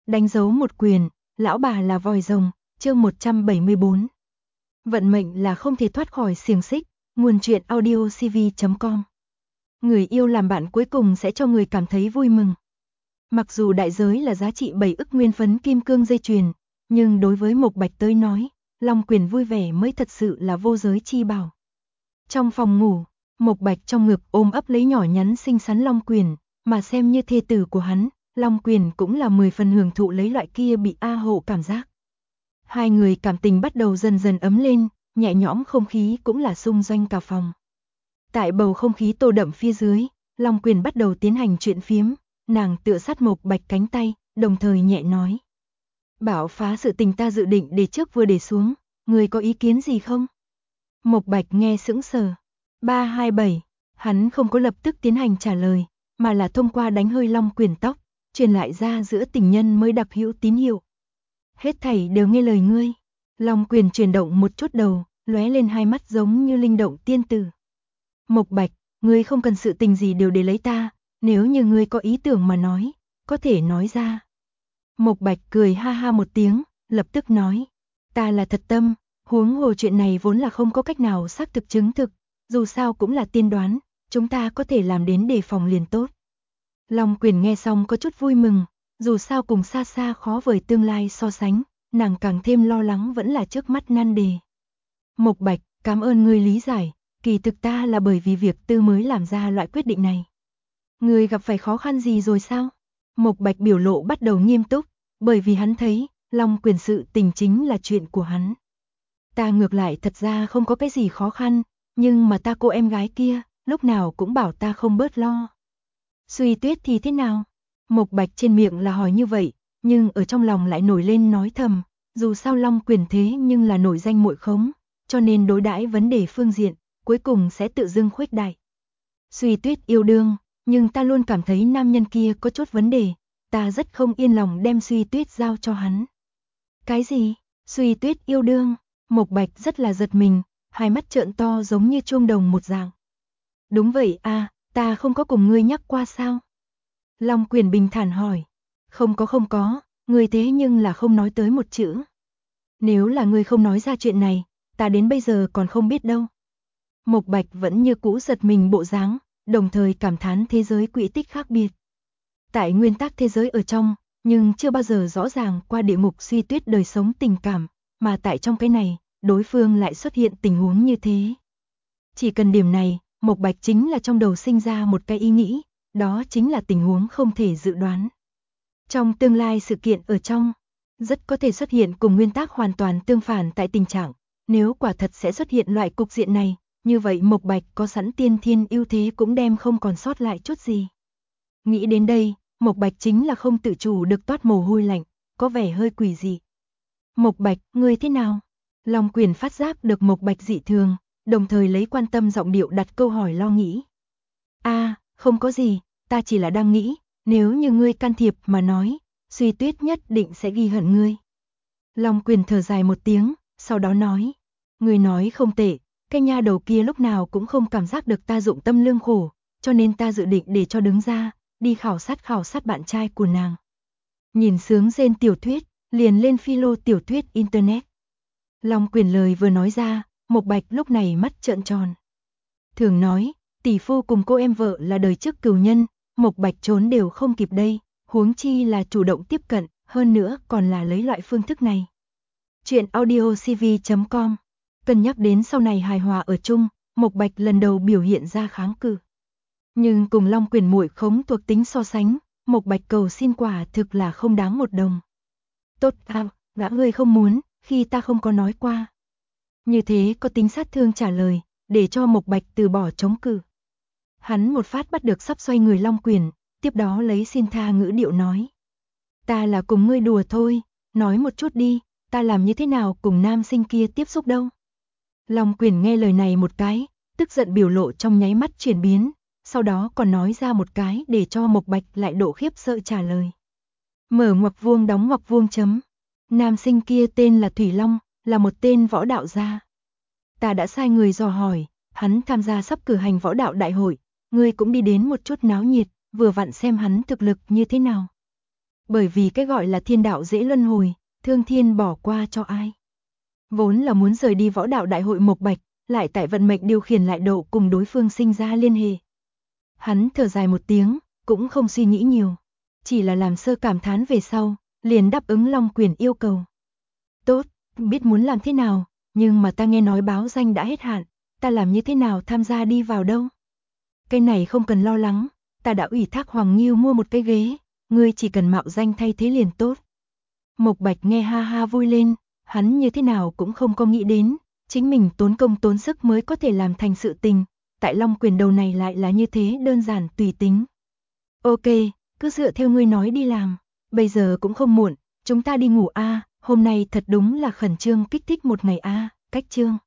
đánh dấu một quyền, lão bà là vòi rồng, chương 174. Vận mệnh là không thể thoát khỏi xiềng xích, nguồn truyện audiocv.com. Người yêu làm bạn cuối cùng sẽ cho người cảm thấy vui mừng. Mặc dù đại giới là giá trị 7 ức nguyên phấn kim cương dây chuyền, nhưng đối với Mộc Bạch tới nói, Long Quyền vui vẻ mới thật sự là vô giới chi bảo. Trong phòng ngủ, Mộc Bạch trong ngực ôm ấp lấy nhỏ nhắn xinh xắn Long Quyền, mà xem như thê tử của hắn, Long Quyền cũng là 10 phần hưởng thụ lấy loại kia bị A hộ cảm giác. Hai người cảm tình bắt đầu dần dần ấm lên, nhẹ nhõm không khí cũng là xung doanh cả phòng. Tại bầu không khí tô đậm phía dưới, Long Quyền bắt đầu tiến hành chuyện phiếm, nàng tựa sát Mộc Bạch cánh tay, đồng thời nhẹ nói. Bảo phá sự tình ta dự định để trước vừa để xuống, người có ý kiến gì không? Mộc Bạch nghe sững sờ. 327, hắn không có lập tức tiến hành trả lời, mà là thông qua đánh hơi Long Quyền tóc, truyền lại ra giữa tình nhân mới đặc hữu tín hiệu. Hết thảy đều nghe lời ngươi. Long Quyền chuyển động một chút đầu, lóe lên hai mắt giống như linh động tiên tử. Mộc Bạch, ngươi không cần sự tình gì đều để lấy ta, nếu như ngươi có ý tưởng mà nói, có thể nói ra. Mộc Bạch cười ha ha một tiếng, lập tức nói, ta là thật tâm, huống hồ chuyện này vốn là không có cách nào xác thực chứng thực, dù sao cũng là tiên đoán, chúng ta có thể làm đến đề phòng liền tốt. Long Quyền nghe xong có chút vui mừng, dù sao cùng xa xa khó vời tương lai so sánh, nàng càng thêm lo lắng vẫn là trước mắt nan đề. Mộc Bạch, cảm ơn ngươi lý giải, kỳ thực ta là bởi vì việc tư mới làm ra loại quyết định này. Ngươi gặp phải khó khăn gì rồi sao? Mộc Bạch biểu lộ bắt đầu nghiêm túc, bởi vì hắn thấy, Long Quyền sự tình chính là chuyện của hắn. Ta ngược lại thật ra không có cái gì khó khăn, nhưng mà ta cô em gái kia, lúc nào cũng bảo ta không bớt lo. Suy Tuyết thì thế nào? Mộc Bạch trên miệng là hỏi như vậy, nhưng ở trong lòng lại nổi lên nói thầm, dù sao Long Quyền thế nhưng là nổi danh muội khống, cho nên đối đãi vấn đề phương diện, cuối cùng sẽ tự dưng khuếch đại. Suy Tuyết yêu đương, nhưng ta luôn cảm thấy nam nhân kia có chút vấn đề, ta rất không yên lòng đem Suy Tuyết giao cho hắn. Cái gì? Suy Tuyết yêu đương? Mộc Bạch rất là giật mình, hai mắt trợn to giống như chuông đồng một dạng. Đúng vậy à, ta không có cùng ngươi nhắc qua sao? Long Quyền bình thản hỏi. Không có, ngươi thế nhưng là không nói tới một chữ. Nếu là ngươi không nói ra chuyện này, ta đến bây giờ còn không biết đâu. Mộc Bạch vẫn như cũ giật mình bộ dáng, đồng thời cảm thán thế giới quỹ tích khác biệt. Tại nguyên tắc thế giới ở trong, nhưng chưa bao giờ rõ ràng qua địa ngục Suy Tuyết đời sống tình cảm, mà tại trong cái này, đối phương lại xuất hiện tình huống như thế. Chỉ cần điểm này, Mộc Bạch chính là trong đầu sinh ra một cái ý nghĩ, đó chính là tình huống không thể dự đoán. Trong tương lai sự kiện ở trong, rất có thể xuất hiện cùng nguyên tắc hoàn toàn tương phản tại tình trạng, nếu quả thật sẽ xuất hiện loại cục diện này, như vậy Mộc Bạch có sẵn tiên thiên ưu thế cũng đem không còn sót lại chút gì. Nghĩ đến đây, Mộc Bạch chính là không tự chủ được toát mồ hôi lạnh, có vẻ hơi quỷ dị. Mộc Bạch, ngươi thế nào? Long Quyền phát giác được Mộc Bạch dị thường, đồng thời lấy quan tâm giọng điệu đặt câu hỏi lo nghĩ. Không có gì, ta chỉ là đang nghĩ, nếu như ngươi can thiệp mà nói, Suy Tuyết nhất định sẽ ghi hận ngươi. Long Quyền thở dài một tiếng, sau đó nói, ngươi nói không tệ, cái nha đầu kia lúc nào cũng không cảm giác được ta dụng tâm lương khổ, cho nên ta dự định để cho đứng ra, đi khảo sát bạn trai của nàng. Nhìn sướng rên tiểu thuyết, liền lên philo tiểu thuyết internet. Long Quyền lời vừa nói ra, Mộc Bạch lúc này mắt trợn tròn. Thường nói, tỷ phu cùng cô em vợ là đời trước cừu nhân, Mộc Bạch trốn đều không kịp đây, huống chi là chủ động tiếp cận, hơn nữa còn là lấy loại phương thức này. Chuyện audiocv.com. Cân nhắc đến sau này hài hòa ở chung, Mộc Bạch lần đầu biểu hiện ra kháng cự. Nhưng cùng Long Quyền muội khống thuộc tính so sánh, Mộc Bạch cầu xin quả thực là không đáng một đồng. Tốt à, gã ngươi không muốn, khi ta không có nói qua. Như thế có tính sát thương trả lời, để cho Mộc Bạch từ bỏ chống cự. Hắn một phát bắt được sắp xoay người Long Quyền, tiếp đó lấy xin tha ngữ điệu nói. Ta là cùng ngươi đùa thôi, nói một chút đi, ta làm như thế nào cùng nam sinh kia tiếp xúc đâu. Long Quyền nghe lời này một cái, tức giận biểu lộ trong nháy mắt chuyển biến, sau đó còn nói ra một cái để cho Mộc Bạch lại độ khiếp sợ trả lời. Mở ngoặc vuông đóng ngoặc vuông chấm. Nam sinh kia tên là Thủy Long, là một tên võ đạo gia. Ta đã sai người dò hỏi, hắn tham gia sắp cử hành võ đạo đại hội, ngươi cũng đi đến một chút náo nhiệt, vừa vặn xem hắn thực lực như thế nào. Bởi vì cái gọi là thiên đạo dễ luân hồi, thương thiên bỏ qua cho ai. Vốn là muốn rời đi võ đạo đại hội Mộc Bạch, lại tại vận mệnh điều khiển lại độ cùng đối phương sinh ra liên hệ. Hắn thở dài một tiếng, cũng không suy nghĩ nhiều. Chỉ là làm sơ cảm thán về sau, liền đáp ứng Long Quyền yêu cầu. Tốt, biết muốn làm thế nào, nhưng mà ta nghe nói báo danh đã hết hạn, ta làm như thế nào tham gia đi vào đâu? Cái này không cần lo lắng, ta đã ủy thác Hoàng Nghiêu mua một cái ghế, ngươi chỉ cần mạo danh thay thế liền tốt. Mộc Bạch nghe ha ha vui lên, hắn như thế nào cũng không có nghĩ đến, chính mình tốn công tốn sức mới có thể làm thành sự tình, tại Long Quyền đầu này lại là như thế đơn giản tùy tính. Ok, cứ dựa theo ngươi nói đi làm, bây giờ cũng không muộn, chúng ta đi ngủ a, hôm nay thật đúng là khẩn trương kích thích một ngày a, cách chương.